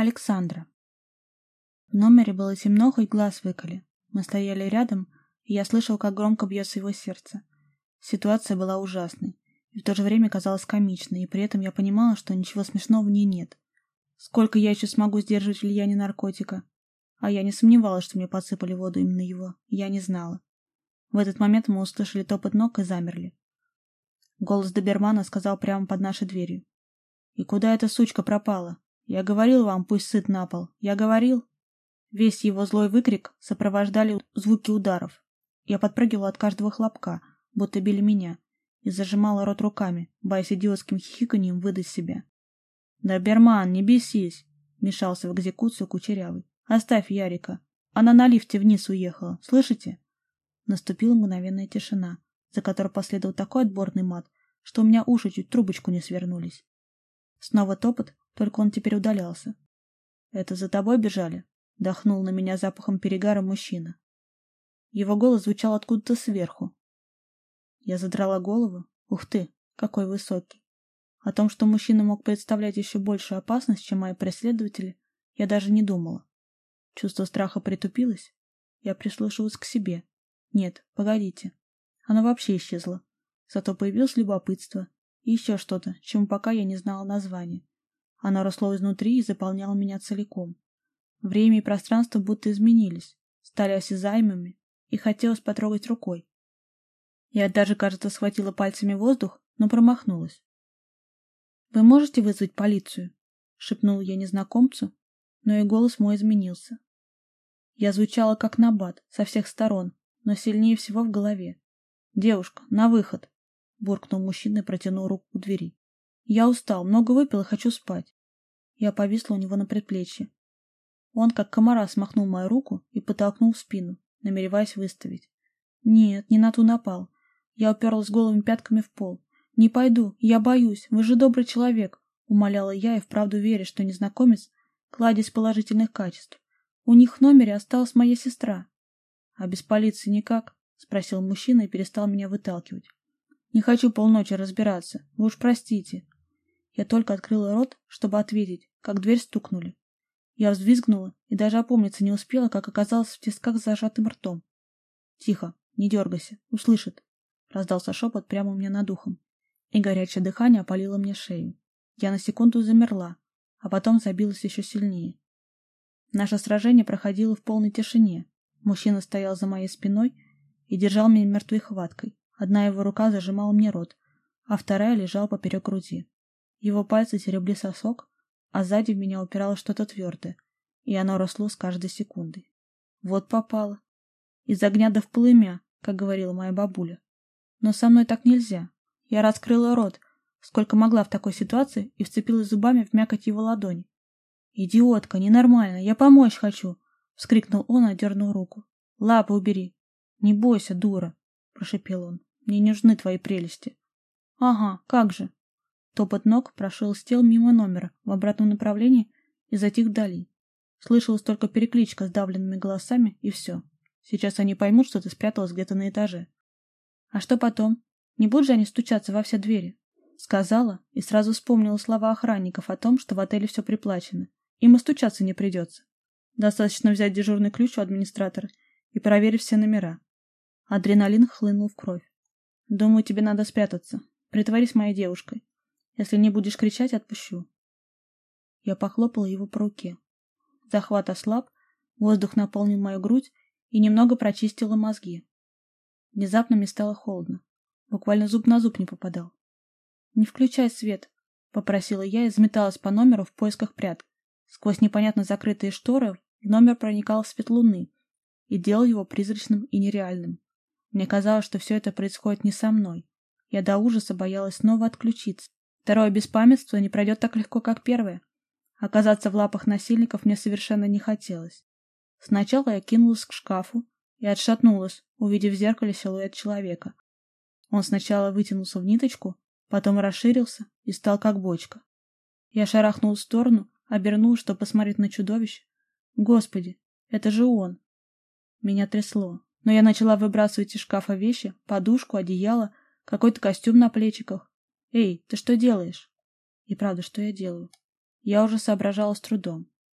Александра. В номере было темно, хоть глаз выколи. Мы стояли рядом, и я слышал, как громко бьется его сердце. Ситуация была ужасной, и в то же время казалась комичной, и при этом я понимала, что ничего смешного в ней нет. Сколько я еще смогу сдерживать влияние наркотика? А я не сомневалась, что мне подсыпали воду именно его. Я не знала. В этот момент мы услышали топот ног и замерли. Голос добермана сказал прямо под нашей дверью: «И куда эта сучка пропала? Я говорил вам, пусть сыт на пол. Я говорил». Весь его злой выкрик сопровождали звуки ударов. Я подпрыгивала от каждого хлопка, будто били меня, и зажимала рот руками, боясь идиотским хихиканьем выдать себя. «Доберман, не бесись!» — вмешался в экзекуцию Кучерявый. «Оставь Ярика. Она на лифте вниз уехала. Слышите?» Наступила мгновенная тишина, за которой последовал такой отборный мат, что у меня уши чуть в трубочку не свернулись. Снова топот, только он теперь удалялся. «Это за тобой бежали?» — дохнул на меня запахом перегара мужчина. Его голос звучал откуда-то сверху. Я задрала голову. Ух ты, какой высокий. О том, что мужчина мог представлять еще большую опасность, чем мои преследователи, я даже не думала. Чувство страха притупилось. Я прислушалась к себе. Нет, погодите. Оно вообще исчезло. Зато появилось любопытство и еще что-то, чему пока я не знала названия. Оно росло изнутри и заполняло меня целиком. Время и пространство будто изменились, стали осязаемыми, и хотелось потрогать рукой. Я даже, кажется, схватила пальцами воздух, но промахнулась. «Вы можете вызвать полицию?» — шепнула я незнакомцу, но и голос мой изменился. Я звучала как набат, со всех сторон, но сильнее всего в голове. «Девушка, на выход!» — буркнул мужчина и протянул руку к двери. «Я устал, много выпил и хочу спать». Я повисла у него на предплечье. Он, как комара, смахнул мою руку и подтолкнул в спину, намереваясь выставить. Нет, не на ту напал. Я уперлась голыми пятками в пол. «Не пойду, я боюсь, вы же добрый человек», — умоляла я и вправду веря, что незнакомец — кладезь положительных качеств. «У них в номере осталась моя сестра». «А без полиции никак?» — спросил мужчина и перестал меня выталкивать. «Не хочу полночи разбираться, вы уж простите». Я только открыла рот, чтобы ответить, как дверь стукнули. Я взвизгнула и даже опомниться не успела, как оказалась в тисках с зажатым ртом. «Тихо, не дергайся, услышит», — раздался шепот прямо у меня над ухом, и горячее дыхание опалило мне шею. Я на секунду замерла, а потом забилась еще сильнее. Наше сражение проходило в полной тишине. Мужчина стоял за моей спиной и держал меня мертвой хваткой. Одна его рука зажимала мне рот, а вторая лежала поперек груди. Его пальцы теребли сосок, а сзади в меня упиралось что-то твердое, и оно росло с каждой секундой. Вот попало. Из огня да в полымя, как говорила моя бабуля. Но со мной так нельзя. Я раскрыла рот, сколько могла в такой ситуации, и вцепилась зубами в мякоть его ладони. «Идиотка, ненормально, я помочь хочу!» — вскрикнул он и отдернул руку. «Лапы убери!» «Не бойся, дура!» — прошепел он. «Мне не нужны твои прелести!» «Ага, как же!» Топот ног прошелестел мимо номера в обратном направлении и затих вдали. Слышалась только перекличка с давленными голосами, и все. Сейчас они поймут, что ты спряталась где-то на этаже. А что потом? Не будут же они стучаться во все двери? Сказала и сразу вспомнила слова охранников о том, что в отеле все приплачено. Им и стучаться не придется. Достаточно взять дежурный ключ у администратора и проверить все номера. Адреналин хлынул в кровь. «Думаю, тебе надо спрятаться. Притворись моей девушкой. Если не будешь кричать, отпущу». Я похлопала его по руке. Захват ослаб, воздух наполнил мою грудь и немного прочистила мозги. Внезапно мне стало холодно. Буквально зуб на зуб не попадал. «Не включай свет», — попросила я и заметалась по номеру в поисках пряток. Сквозь непонятно закрытые шторы в номер проникал свет луны и делал его призрачным и нереальным. Мне казалось, что все это происходит не со мной. Я до ужаса боялась снова отключиться. Второе беспамятство не пройдет так легко, как первое. Оказаться в лапах насильников мне совершенно не хотелось. Сначала я кинулась к шкафу и отшатнулась, увидев в зеркале силуэт человека. Он сначала вытянулся в ниточку, потом расширился и стал как бочка. Я шарахнулась в сторону, обернулась, чтобы посмотреть на чудовище. Господи, это же он! Меня трясло, но я начала выбрасывать из шкафа вещи, подушку, одеяло, какой-то костюм на плечиках. «Эй, ты что делаешь?» И правда, что я делаю? Я уже соображала с трудом.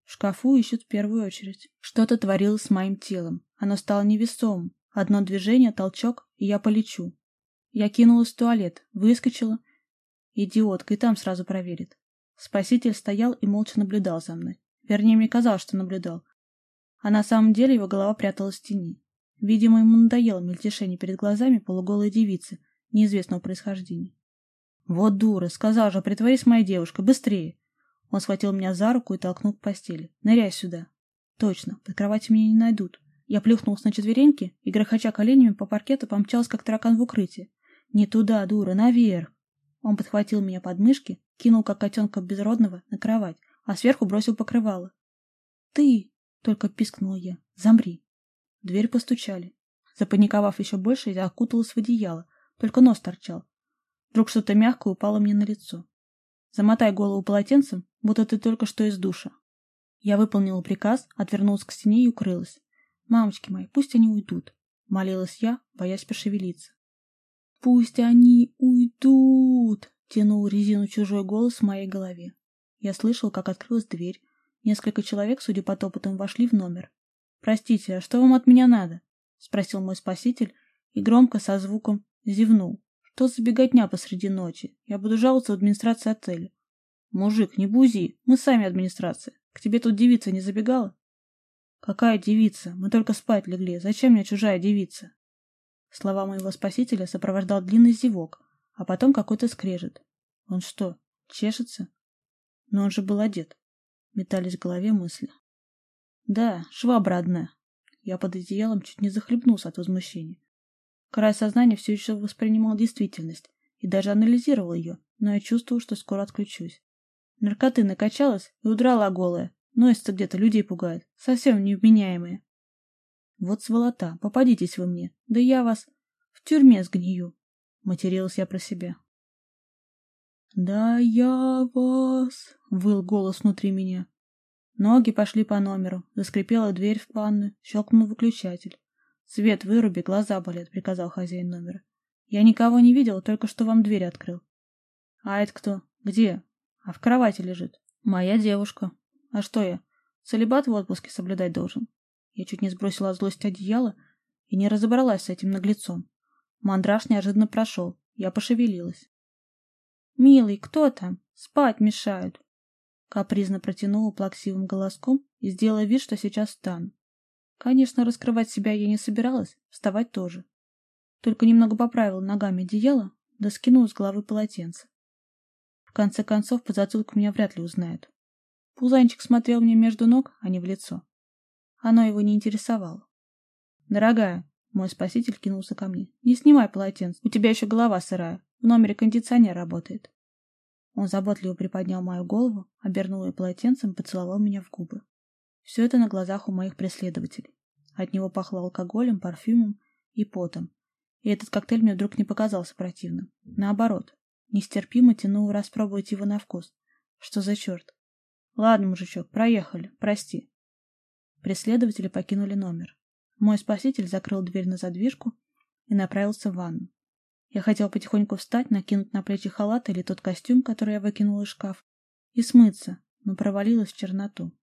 В шкафу ищут в первую очередь. Что-то творилось с моим телом. Оно стало невесомым. Одно движение, толчок, и я полечу. Я кинулась в туалет, выскочила. Идиотка, и там сразу проверит. Спаситель стоял и молча наблюдал за мной. Вернее, мне казалось, что наблюдал. А на самом деле его голова пряталась в тени. Видимо, ему надоело мельтешение перед глазами полуголой девицы неизвестного происхождения. «Вот дура, сказал же, притворись моей девушкой, быстрее!» Он схватил меня за руку и толкнул к постели. «Ныряй сюда!» «Точно, под кроватью меня не найдут». Я плюхнулась на четвереньки и, грохоча коленями по паркету, помчалась, как таракан в укрытие. «Не туда, дура, наверх!» Он подхватил меня под мышки, кинул, как котенка безродного, на кровать, а сверху бросил покрывало. «Ты!» — только пискнула я. «Замри!» В дверь постучали. Запаниковав еще больше, я окуталась в одеяло, только нос торчал. Вдруг что-то мягкое упало мне на лицо. «Замотай голову полотенцем, будто ты только что из душа». Я выполнила приказ, отвернулась к стене и укрылась. «Мамочки мои, пусть они уйдут», — молилась я, боясь пошевелиться. «Пусть они уйдут!» — тянул резину чужой голос в моей голове. Я слышал, как открылась дверь. Несколько человек, судя по топотам, вошли в номер. «Простите, а что вам от меня надо?» — спросил мой спаситель и громко со звуком зевнул. «Что за беготня посреди ночи? Я буду жаловаться в администрацию отеля». «Мужик, не бузи, мы сами администрация. К тебе тут девица не забегала?» «Какая девица? Мы только спать легли. Зачем мне чужая девица?» Слова моего спасителя сопровождал длинный зевок, а потом какой-то скрежет. Он что, чешется? Но он же был одет. Метались в голове мысли. Да, швабра одна. Я под одеялом чуть не захлебнулся от возмущения. Край сознания все еще воспринимал действительность и даже анализировал ее, но я чувствовал, что скоро отключусь. Наркоты накачалась и удрала голая. Носится где-то, людей пугает. Совсем невменяемые. Вот сволота, попадитесь вы мне. Да я вас в тюрьме сгнию. Материлась я про себя. «Да я вас!» — выл голос внутри меня. Ноги пошли по номеру, заскрипела дверь в ванную, щелкнул выключатель. «Свет выруби, глаза болят», — приказал хозяин номера. «Я никого не видел, только что вам дверь открыл». «А это кто? Где?» «А в кровати лежит». «Моя девушка». «А что я? Целибат в отпуске соблюдать должен?» Я чуть не сбросила от злости одеяло и не разобралась с этим наглецом. Мандраж неожиданно прошел. Я пошевелилась. «Милый, кто там? Спать мешают!» Капризно протянула плаксивым голоском и сделала вид, что сейчас встану. Конечно, раскрывать себя я не собиралась, вставать тоже. Только немного поправила ногами одеяло, да скинула с головы полотенце. В конце концов, по затылку меня вряд ли узнают. Пузанчик смотрел мне между ног, а не в лицо. Оно его не интересовало. «Дорогая», — мой спаситель кинулся ко мне, — «не снимай полотенце, у тебя еще голова сырая, в номере кондиционер работает». Он заботливо приподнял мою голову, обернул ее полотенцем и поцеловал меня в губы. Все это на глазах у моих преследователей. От него пахло алкоголем, парфюмом и потом. И этот коктейль мне вдруг не показался противным. Наоборот, нестерпимо тянуло распробовать его на вкус. Что за черт? Ладно, мужичок, проехали, прости. Преследователи покинули номер. Мой спаситель закрыл дверь на задвижку и направился в ванну. Я хотел потихоньку встать, накинуть на плечи халат или тот костюм, который я выкинула из шкафа, и смыться, но провалилась в черноту.